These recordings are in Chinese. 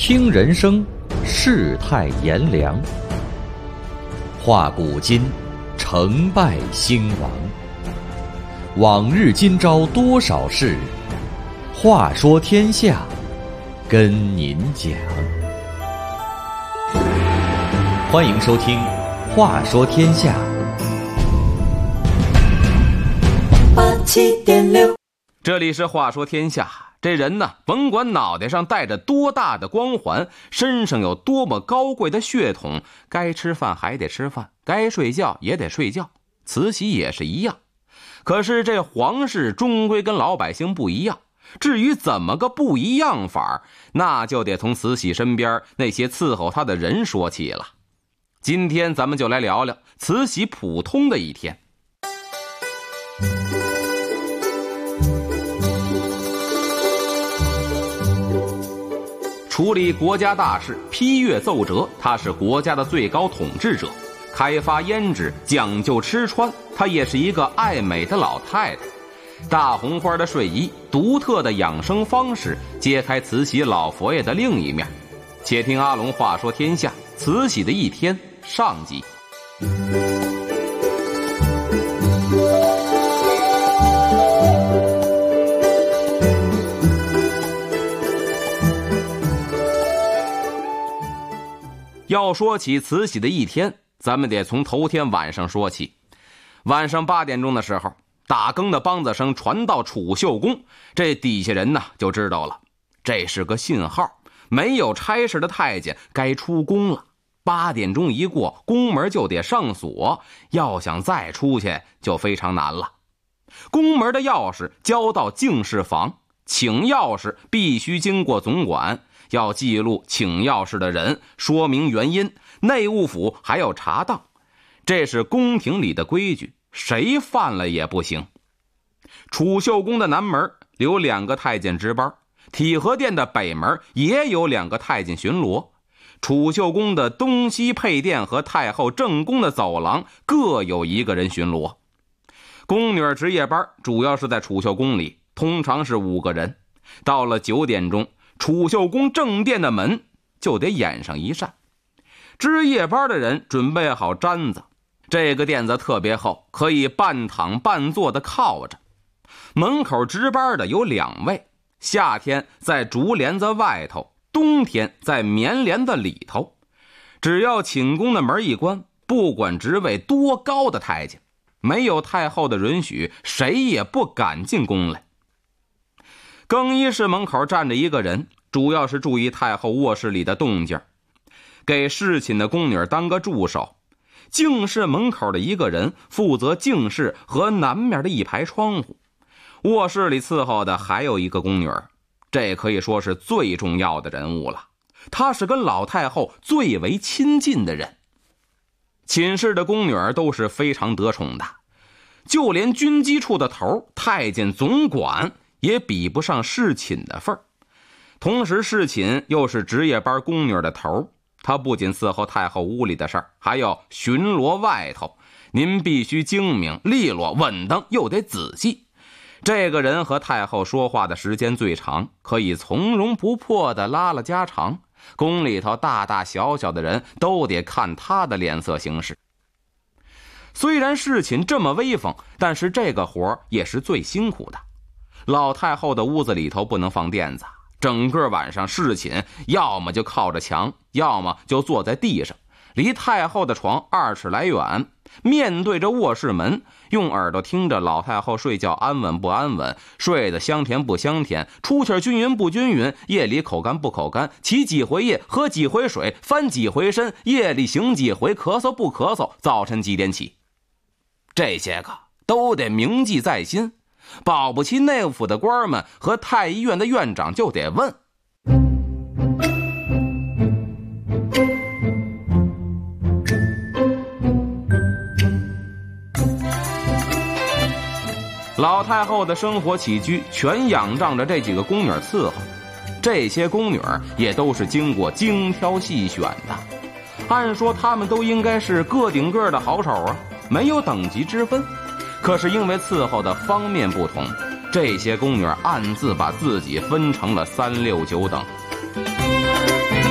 听人生，世态炎凉，话古今，成败兴亡。往日今朝多少事，话说天下，跟您讲。欢迎收听《话说天下》。 87.6， 这里是话说天下。这人呢，甭管脑袋上戴着多大的光环，身上有多么高贵的血统，该吃饭还得吃饭，该睡觉也得睡觉。慈禧也是一样。可是这皇室终归跟老百姓不一样，至于怎么个不一样法，那就得从慈禧身边那些伺候她的人说起了。今天咱们就来聊聊慈禧普通的一天。处理国家大事，批阅奏折，他是国家的最高统治者。开发胭脂，讲究吃穿，她也是一个爱美的老太太。大红花的睡衣，独特的养生方式，揭开慈禧老佛爷的另一面。且听阿龙话说天下，慈禧的一天上集。要说起慈禧的一天，咱们得从头天晚上说起。晚上8点钟的时候，打更的梆子声传到储秀宫，这底下人呢就知道了，这是个信号，没有差事的太监该出宫了。8点钟一过，宫门就得上锁，要想再出去就非常难了。宫门的钥匙交到净室房，请钥匙必须经过总管，要记录请钥匙的人，说明原因，内务府还要查档，这是宫廷里的规矩，谁犯了也不行。储秀宫的南门有2个太监值班，体和殿的北门也有2个太监巡逻，储秀宫的东西配殿和太后正宫的走廊各有1个人巡逻。宫女值夜班主要是在储秀宫里，通常是5个人。到了9点钟，储秀宫正殿的门就得掩上一扇，值夜班的人准备好毡子，这个垫子特别厚，可以半躺半坐的靠着。门口值班的有2位，夏天在竹帘子外头，冬天在棉帘子里头。只要寝宫的门一关，不管职位多高的太监，没有太后的允许，谁也不敢进宫来。更衣室门口站着1个人，主要是注意太后卧室里的动静，给侍寝的宫女当个助手。净室门口的1个人负责净室和南面的1排窗户。卧室里伺候的还有1个宫女，这可以说是最重要的人物了，她是跟老太后最为亲近的人。寝室的宫女都是非常得宠的，就连军机处的头太监总管也比不上侍寝的份儿。同时侍寝又是值夜班宫女的头，他不仅伺候太后屋里的事儿，还要巡逻外头。您必须精明利落稳当，又得仔细。这个人和太后说话的时间最长，可以从容不迫地拉了家常。宫里头大大小小的人都得看他的脸色行事。虽然侍寝这么威风，但是这个活也是最辛苦的。老太后的屋子里头不能放垫子，整个晚上侍寝要么就靠着墙，要么就坐在地上，离太后的床2尺来远，面对着卧室门，用耳朵听着老太后睡觉安稳不安稳，睡得香甜不香甜，出气均匀不均匀，夜里口干不口干，起几回夜，喝几回水，翻几回身，夜里醒几回，咳嗽不咳嗽，早晨几点起，这些个都得铭记在心。保不齐内务府的官们和太医院的院长就得问。老太后的生活起居全仰仗着这几个宫女伺候，这些宫女也都是经过精挑细选的。按说她们都应该是个顶个的好手啊，没有等级之分。可是因为伺候的方面不同，这些宫女暗自把自己分成了3、6、9等。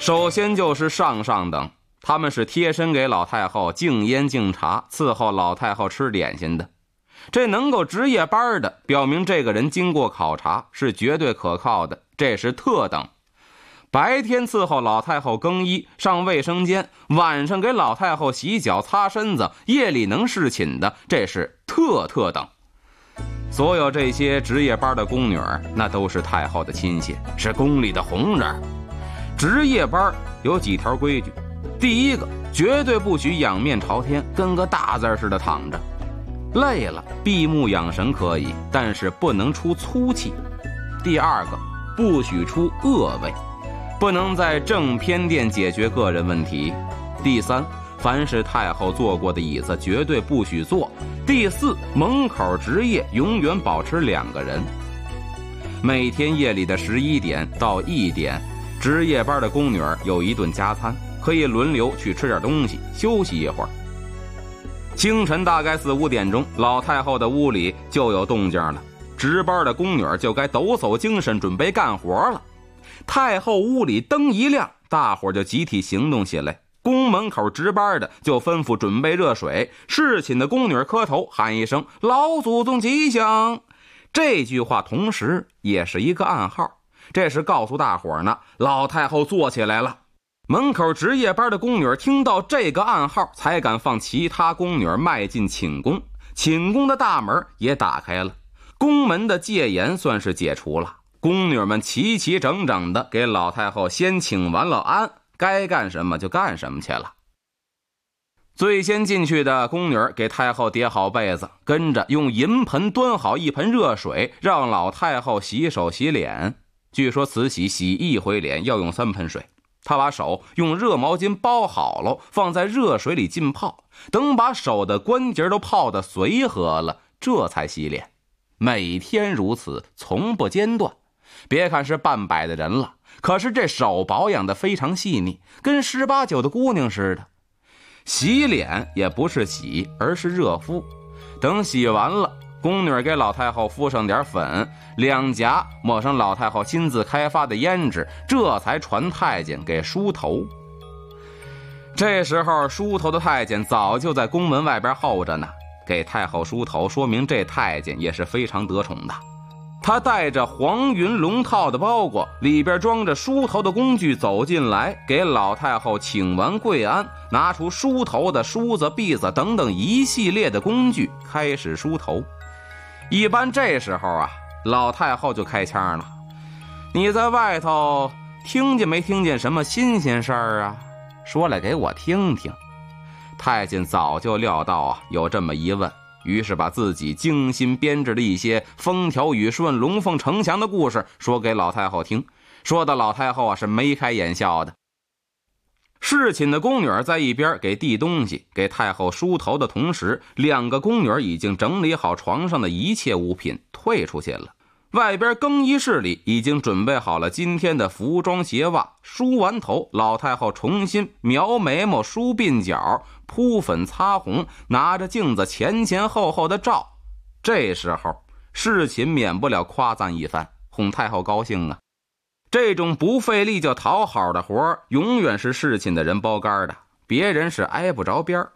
首先就是上等，他们是贴身给老太后敬烟敬茶，伺候老太后吃点心的。这能够值夜班的，表明这个人经过考察，是绝对可靠的，这是特等。白天伺候老太后更衣上卫生间，晚上给老太后洗脚擦身子，夜里能侍寝的，这是特等。所有这些值夜班的宫女那都是太后的亲戚，是宫里的红人。值夜班有几条规矩，第一个，绝对不许仰面朝天，跟个大字似的躺着。累了闭目养神可以，但是不能出粗气。第二个，不许出恶位，不能在正偏殿解决个人问题。第三，凡是太后坐过的椅子绝对不许坐。第四，门口值夜永远保持2个人。每天夜里的11点到1点，值夜班的宫女有一顿加餐，可以轮流去吃点东西，休息一会儿。清晨大概4、5点钟，老太后的屋里就有动静了，值班的宫女就该抖擞精神准备干活了。太后屋里灯一亮，大伙就集体行动起来。宫门口值班的就吩咐准备热水，侍寝的宫女磕头喊一声老祖宗吉祥。这句话同时也是一个暗号，这是告诉大伙呢，老太后坐起来了。门口值夜班的宫女听到这个暗号，才敢放其他宫女迈进寝宫。寝宫的大门也打开了，宫门的戒严算是解除了。宫女们齐齐整整的给老太后先请完了安，该干什么就干什么去了。最先进去的宫女给太后叠好被子，跟着用银盆端好一盆热水，让老太后洗手洗脸。据说慈禧洗1回脸要用3盆水，她把手用热毛巾包好了，放在热水里浸泡，等把手的关节都泡得随和了，这才洗脸。每天如此，从不间断。别看是半百的人了，可是这手保养得非常细腻，跟18、19的姑娘似的。洗脸也不是洗，而是热敷。等洗完了，宫女给老太后敷上点粉，两颊抹上老太后亲自开发的胭脂，这才传太监给梳头。这时候梳头的太监早就在宫门外边候着呢，给太后梳头，说明这太监也是非常得宠的。他带着黄云龙套的包裹，里边装着梳头的工具走进来，给老太后请完跪安，拿出梳头的梳子、篦子等等一系列的工具，开始梳头。一般这时候啊，老太后就开腔了：你在外头听见没听见什么新鲜事儿啊？说来给我听听。太监早就料到啊有这么一问，于是把自己精心编制的一些风调雨顺、龙凤呈祥的故事说给老太后听，说的老太后啊是眉开眼笑的。侍寝的宫女在一边给递东西、给太后梳头的同时，2个宫女已经整理好床上的一切物品，退出去了。外边更衣室里已经准备好了今天的服装鞋袜。梳完头，老太后重新描眉毛、梳鬓角、铺粉擦红，拿着镜子前后后的照。这时候侍寝免不了夸赞一番，哄太后高兴啊。这种不费力就讨好的活永远是侍寝的人包干的，别人是挨不着边儿。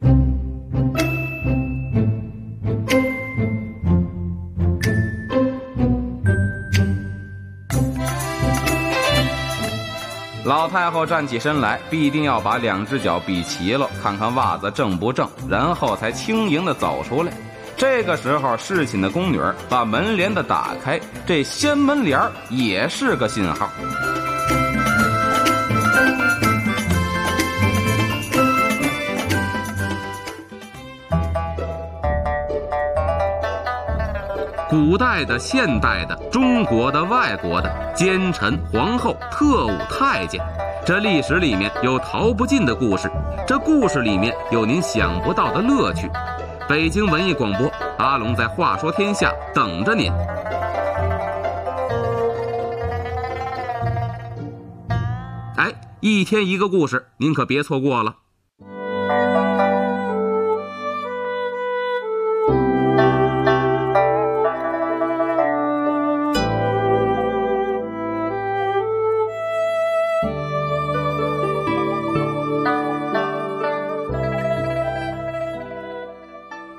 老太后站起身来，必定要把2只脚比齐了，看看袜子正不正，然后才轻盈地走出来。这个时候侍寝的宫女把门帘子打开，这掀门帘也是个信号。古代的、现代的、中国的、外国的奸臣、皇后、特务、太监，这历史里面有逃不尽的故事，这故事里面有您想不到的乐趣。北京文艺广播，阿龙在话说天下等着您。哎，一天一个故事，您可别错过了。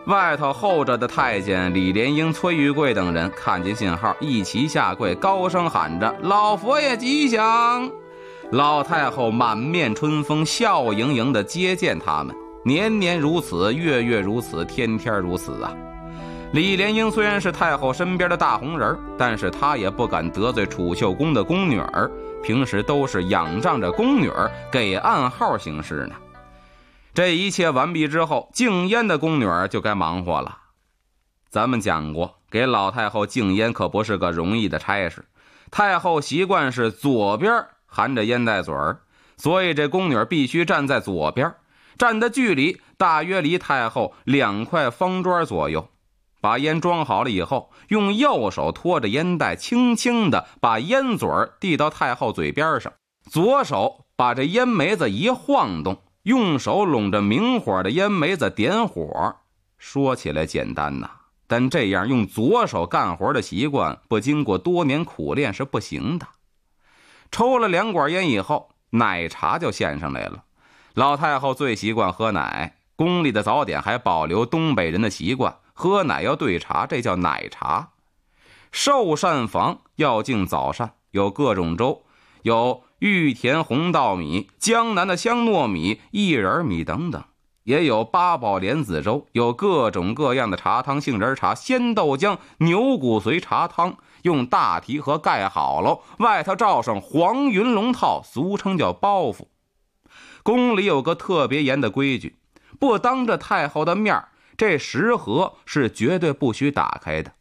外头候着的太监李莲英、崔玉贵等人看见信号，一齐下跪，高声喊着：“老佛爷吉祥！”老太后满面春风，笑盈盈地接见他们，年年如此，月月如此，天天如此啊！李莲英虽然是太后身边的大红人，但是她也不敢得罪储秀宫的宫女儿，平时都是仰仗着宫女儿给暗号行事呢。这一切完毕之后，敬烟的宫女儿就该忙活了。咱们讲过，给老太后敬烟可不是个容易的差事。太后习惯是左边含着烟袋嘴儿，所以这宫女必须站在左边，站的距离大约离太后2块方砖左右。把烟装好了以后，用右手托着烟袋，轻轻地把烟嘴递到太后嘴边上，左手把这烟梅子一晃动，用手拢着明火的烟梅子点火。说起来简单呐，但这样用左手干活的习惯，不经过多年苦练是不行的。抽了2管烟以后，奶茶就献上来了。老太后最习惯喝奶，宫里的早点还保留东北人的习惯，喝奶要兑茶，这叫奶茶。寿膳房要敬早膳，有各种粥，有玉田红稻米、江南的香糯米、薏仁米等等，也有八宝莲子粥，有各种各样的茶汤，杏仁茶、鲜豆浆、牛骨髓茶汤，用大提盒盖好了，外头罩上黄云龙套，俗称叫包袱。宫里有个特别严的规矩，不当着太后的面，这食盒是绝对不许打开的。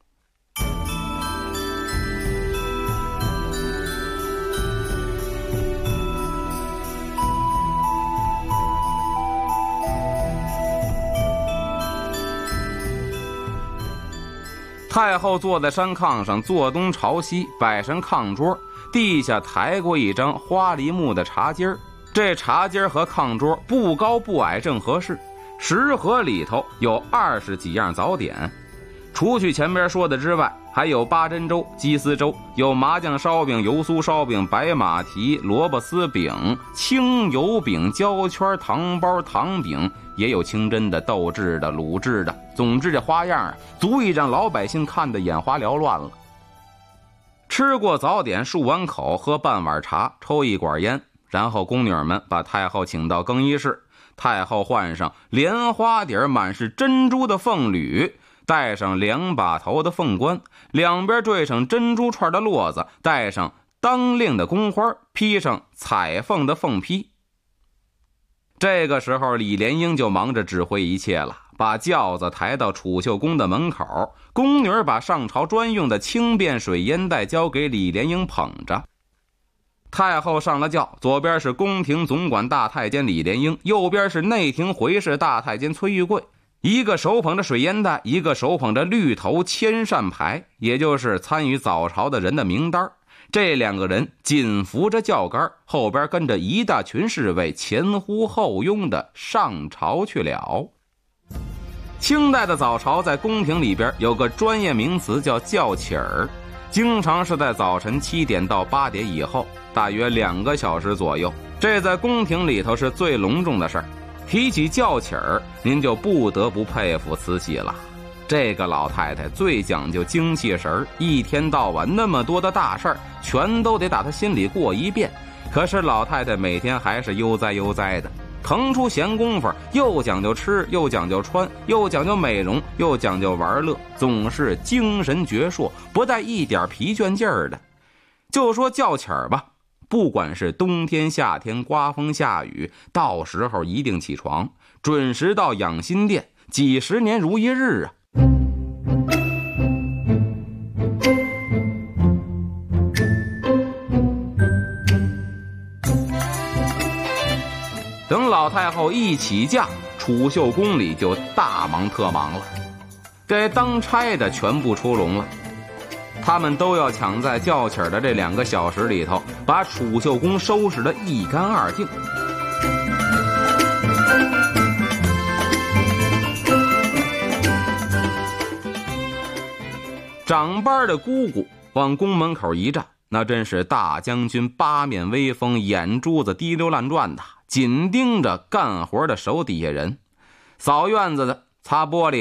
太后坐在山炕上，坐东朝西，摆上炕桌，地下抬过一张花梨木的茶几儿。这茶几儿和炕桌不高不矮，正合适。食盒里头有20几样早点，除去前边说的之外，还有八珍粥、鸡丝粥，有麻酱烧饼、油酥烧饼、白马蹄、萝卜丝饼、清油饼、焦圈、糖包、糖饼，也有清真的、豆制的、卤制的。总之这花样足以让老百姓看得眼花缭乱了。吃过早点，漱完口，喝半碗茶，抽1管烟，然后宫女们把太后请到更衣室。太后换上莲花底满是珍珠的凤履，戴上2把头的凤冠，两边缀上珍珠串的络子，戴上当令的宫花，披上彩凤的凤披。这个时候李莲英就忙着指挥一切了，把轿子抬到储秀宫的门口，宫女把上朝专用的轻便水烟袋交给李莲英捧着。太后上了轿，左边是宫廷总管大太监李莲英，右边是内廷回事大太监崔玉贵，一个手捧着水烟袋，一个手捧着绿头千扇牌，也就是参与早朝的人的名单。这2个人紧扶着轿杆，后边跟着一大群侍卫，前呼后拥的上朝去了。清代的早朝在宫廷里边有个专业名词叫轿起儿，经常是在早晨7点到8点以后，大约2个小时左右，这在宫廷里头是最隆重的事儿。提起轿起儿，您就不得不佩服慈禧了。这个老太太最讲究精气神，一天到晚那么多的大事儿，全都得打她心里过一遍。可是老太太每天还是悠哉悠哉的，腾出闲工夫，又讲究吃，又讲究穿，又讲究美容，又讲究玩乐，总是精神矍铄，不带一点疲倦劲儿的。就说轿起儿吧，不管是冬天夏天，刮风下雨，到时候一定起床，准时到养心殿，几十年如一日啊。等老太后一起驾，储秀宫里就大忙特忙了。这当差的全部出笼了，他们都要抢在轿起儿的这2个小时里头，把储秀宫收拾得一干二净。长班的姑姑往宫门口一站，那真是大将军八面威风，眼珠子滴溜乱转的，紧盯着干活的手底下人。扫院子的、擦玻璃的、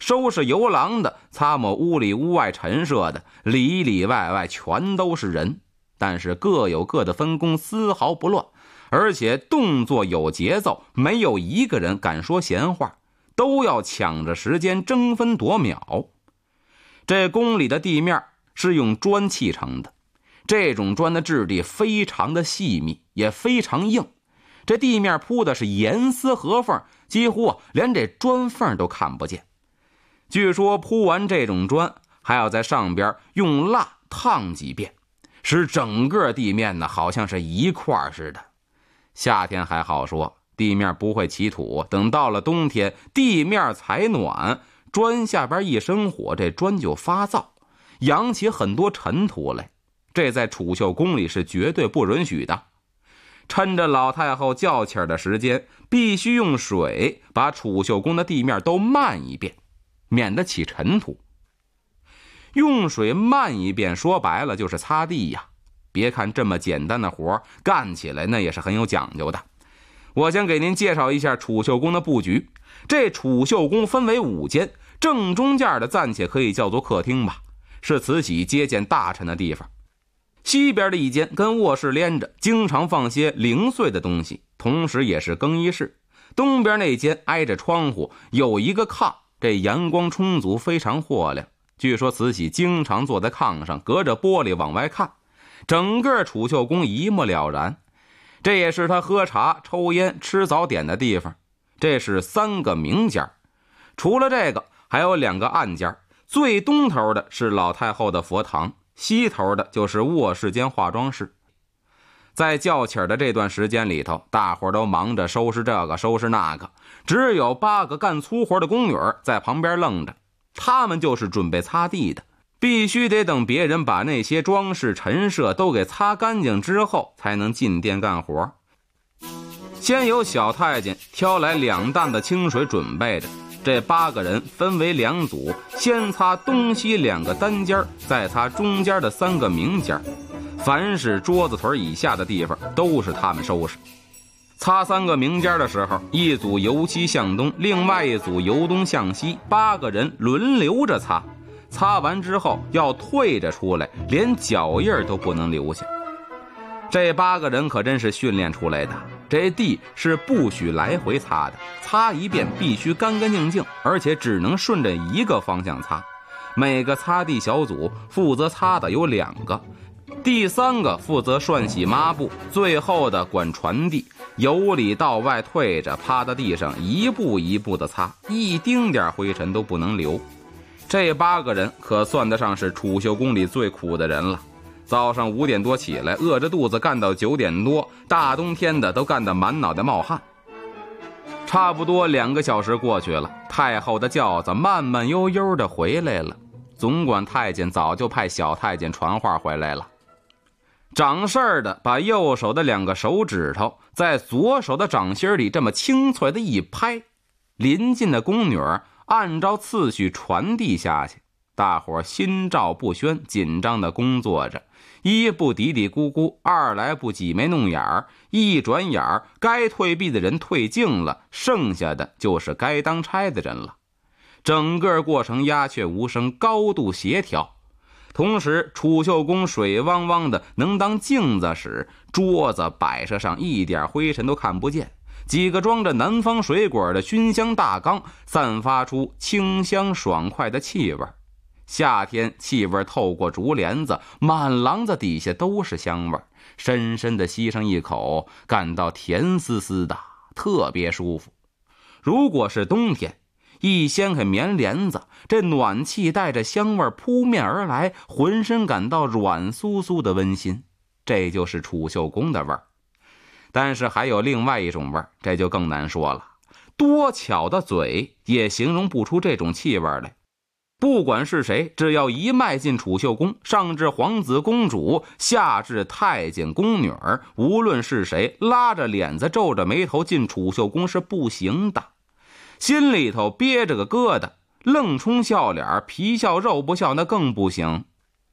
收拾游廊的，擦抹屋里屋外陈设的，里里外外全都是人，但是各有各的分工，丝毫不乱，而且动作有节奏，没有一个人敢说闲话，都要抢着时间争分夺秒。这宫里的地面是用砖砌成的，这种砖的质地非常的细密，也非常硬，这地面铺的是严丝合缝，几乎连这砖缝都看不见。据说铺完这种砖，还要在上边用蜡烫几遍，使整个地面呢好像是一块似的。夏天还好说，地面不会起土，等到了冬天，地面才暖，砖下边一生火，这砖就发燥，扬起很多尘土来，这在储秀宫里是绝对不允许的。趁着老太后叫气儿的时间，必须用水把储秀宫的地面都漫一遍，免得起尘土。用水漫一遍，说白了就是擦地呀。别看这么简单的活，干起来那也是很有讲究的。我先给您介绍一下储秀宫的布局。这储秀宫分为5间，正中间的暂且可以叫做客厅吧，是慈禧接见大臣的地方。西边的一间跟卧室连着，经常放些零碎的东西，同时也是更衣室。东边那间挨着窗户，有一个炕，这阳光充足，非常豁亮。据说慈禧经常坐在炕上，隔着玻璃往外看，整个储秀宫一目了然。这也是他喝茶、抽烟、吃早点的地方。这是3个明间，除了这个还有2个暗间，最东头的是老太后的佛堂，西头的就是卧室间化妆室。在叫起的这段时间里头，大伙都忙着收拾这个收拾那个，只有8个干粗活的宫女在旁边愣着，他们就是准备擦地的，必须得等别人把那些装饰陈设都给擦干净之后，才能进殿干活。先由小太监挑来2担的清水准备着，这8个人分为2组，先擦东西2个单间，再擦中间的3个明间，凡是桌子腿以下的地方都是他们收拾。擦3个明间的时候，一组由西向东，另外一组由东向西，8个人轮流着擦。擦完之后要退着出来，连脚印都不能留下。这8个人可真是训练出来的，这地是不许来回擦的，擦一遍必须干干净净，而且只能顺着一个方向擦。每个擦地小组负责擦的有2个，第3个负责涮洗抹布，最后的管传递，由里到外退着趴在地上，一步一步的擦，一丁点灰尘都不能留。这8个人可算得上是储秀宫里最苦的人了。早上5点多起来，饿着肚子干到9点多，大冬天的都干得满脑袋冒汗。差不多2个小时过去了，太后的轿子慢慢悠悠的回来了。总管太监早就派小太监传话回来了。掌事儿的把右手的2个手指头在左手的掌心里这么清脆的一拍，临近的宫女按照次序传递下去。大伙心照不宣，紧张的工作着，一不嘀嘀咕咕，二来不挤眉弄眼儿，一转眼儿该退避的人退尽了，剩下的就是该当差的人了。整个过程鸦雀无声，高度协调。同时储秀宫水汪汪的，能当镜子使，桌子摆设上一点灰尘都看不见，几个装着南方水果的熏香大缸散发出清香爽快的气味。夏天气味透过竹帘子，满廊子底下都是香味，深深的吸上一口，感到甜丝丝的，特别舒服。如果是冬天，一掀开棉帘子，这暖气带着香味扑面而来，浑身感到软酥酥的温馨，这就是储秀宫的味儿。但是还有另外一种味儿，这就更难说了，多巧的嘴也形容不出这种气味来。不管是谁，只要一迈进储秀宫，上至皇子公主，下至太监宫女儿，无论是谁，拉着脸子皱着眉头进储秀宫是不行的，心里头憋着个疙瘩，愣充笑脸，皮笑肉不笑那更不行。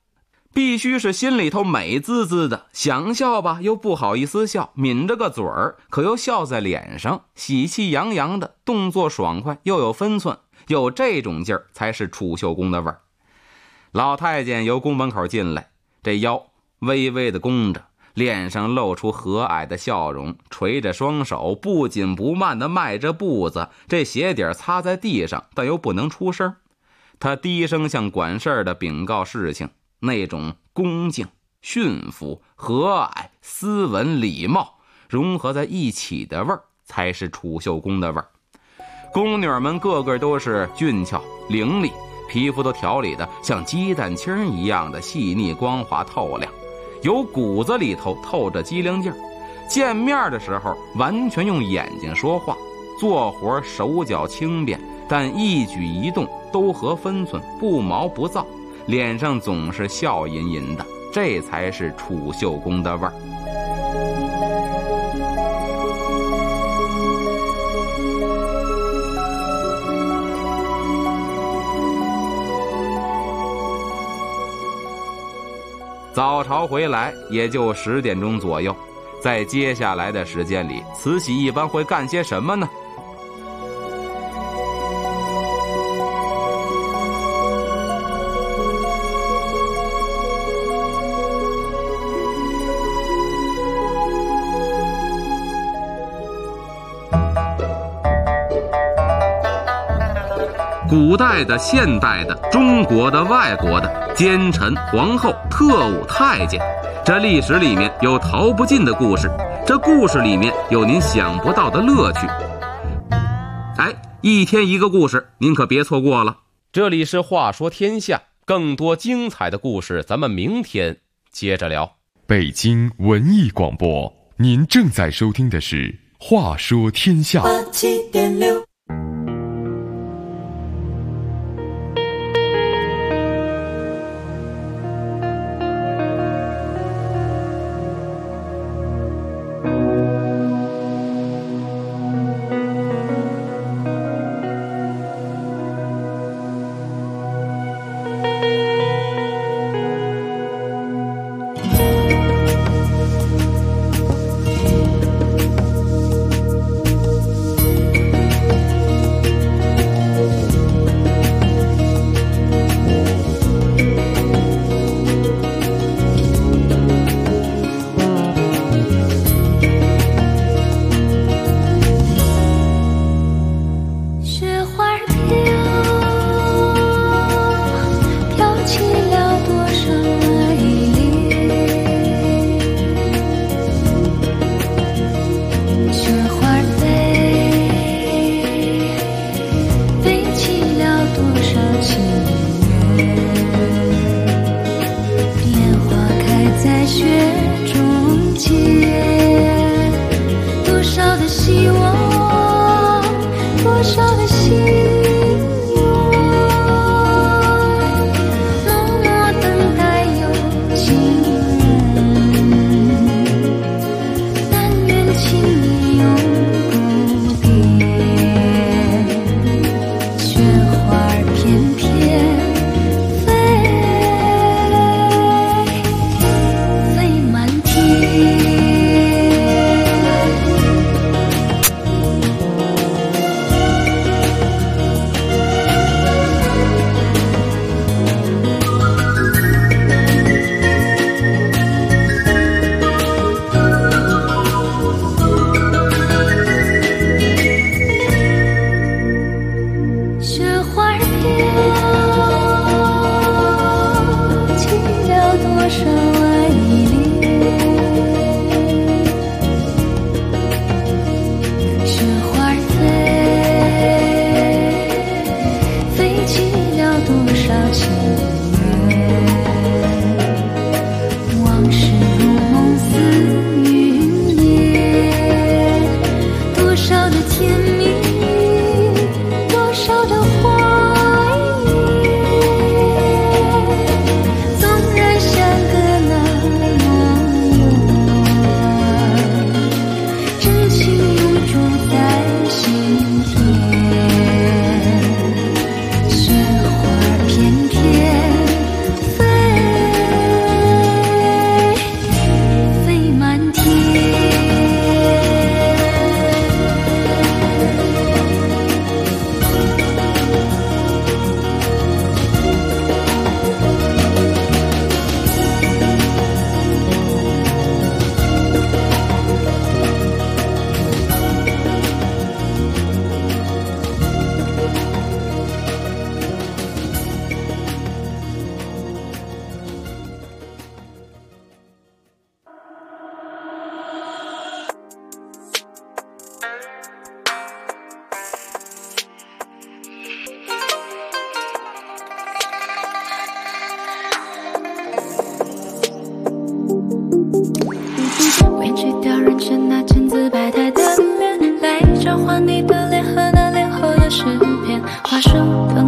必须是心里头美滋滋的，想笑吧又不好意思笑，抿着个嘴儿，可又笑在脸上，喜气洋洋的，动作爽快又有分寸，有这种劲儿才是储秀宫的味儿。老太监由宫门口进来，这腰微微的弓着，脸上露出和蔼的笑容，垂着双手，不紧不慢地迈着步子，这鞋底擦在地上，但又不能出声。他低声向管事儿的禀告事情，那种恭敬、驯服、和蔼、斯文、礼貌融合在一起的味儿，才是储秀宫的味儿。宫女们个个都是俊俏伶俐，皮肤都调理的像鸡蛋清一样的细腻光滑透亮，有骨子里头透着机灵劲儿。见面的时候完全用眼睛说话，做活手脚轻便，但一举一动都合分寸，不毛不躁，脸上总是笑吟吟的，这才是储秀宫的味儿。早朝回来也就10点钟左右，在接下来的时间里，慈禧一般会干些什么呢？古代的、现代的、中国的、外国的，奸臣、皇后、特务、太监，这历史里面有逃不尽的故事，这故事里面有您想不到的乐趣。一天一个故事，您可别错过了。这里是话说天下，更多精彩的故事咱们明天接着聊。 北京文艺广播，您正在收听的是话说天下。87.6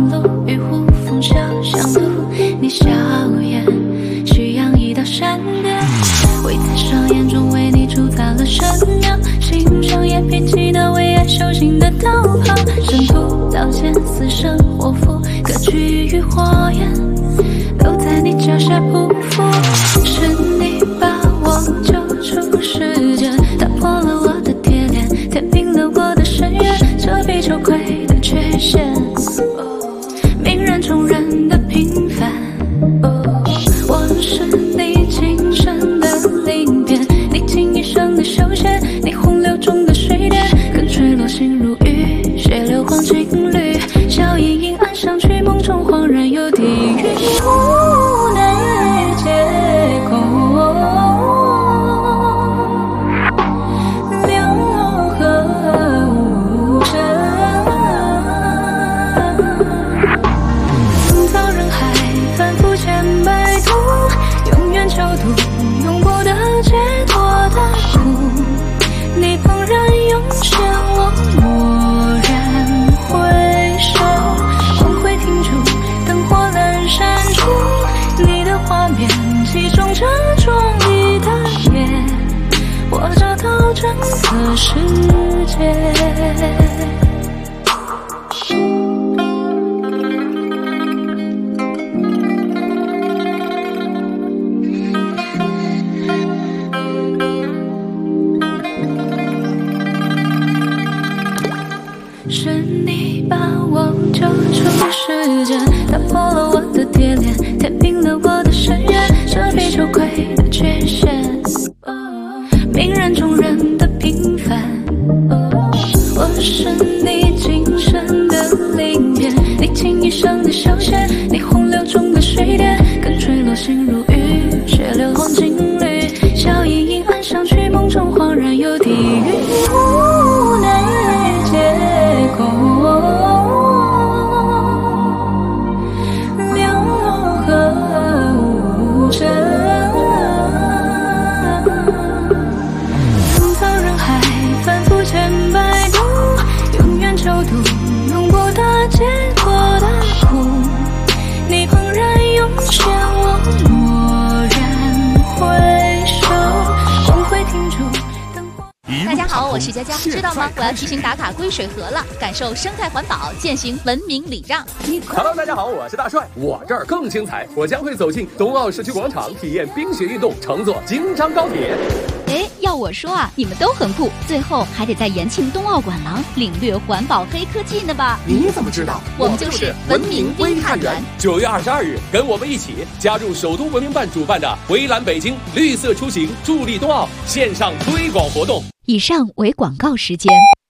忙碌，与户风小相路，你笑颜需养一道闪电，会在上眼中为你主打了神庙，欣赏眼皮气那为爱修行的道袍，神徒刀剑死生活符，各具于火焰，都在你脚下匍匐，是你把我救出世界，打破了我的铁链，填平了我的深渊，遮蔽羞愧的缺陷，泯然众人的平凡，我是你今生的灵变，历经一生的修仙，你洪流中的水点，更坠落心如雨，血流黄金缕，笑盈盈岸上去，梦中恍然有地狱，无奈借口，流河无声，风骚人海，反复千百度，永远囚徒，永不得解脱的苦，你怦然涌现，我蓦然回首，光辉停住，灯火阑珊处，你的画面击中这壮丽的夜，我找到整个世界。是你把我救出世界，打破了我的铁链，填平了我的深渊，遮蔽羞愧的缺陷，泯然众人的平凡，我是你今生的灵变，历经一生的修仙，你洪流中的水点，更坠落心如雨，血流黄金缕，笑盈盈岸上去，梦中恍然有地狱，无奈借口，流河无声，风骚人海，反复千百度，永远囚徒，永不得解脱的苦，你怦然涌现，我蓦然回首，光辉停住，灯火。 大家好，我是佳佳，知道吗？我要提醒打卡归水河了，感受生态环保，践行文明礼让。 Hello， 大家好，我是大帅，我这儿更精彩，我将会走进冬奥社区广场，体验冰雪运动，乘坐京张高铁。 哎，要我说啊，你们都很酷，最后还得在延庆冬奥馆廊领略环保黑科技呢吧？ 你怎么知道？ 我们就是文明微探员。 9月22日，跟我们一起加入首都文明办主办的围栏北京绿色出行助力冬奥线上推广活动。 以上为广告时间。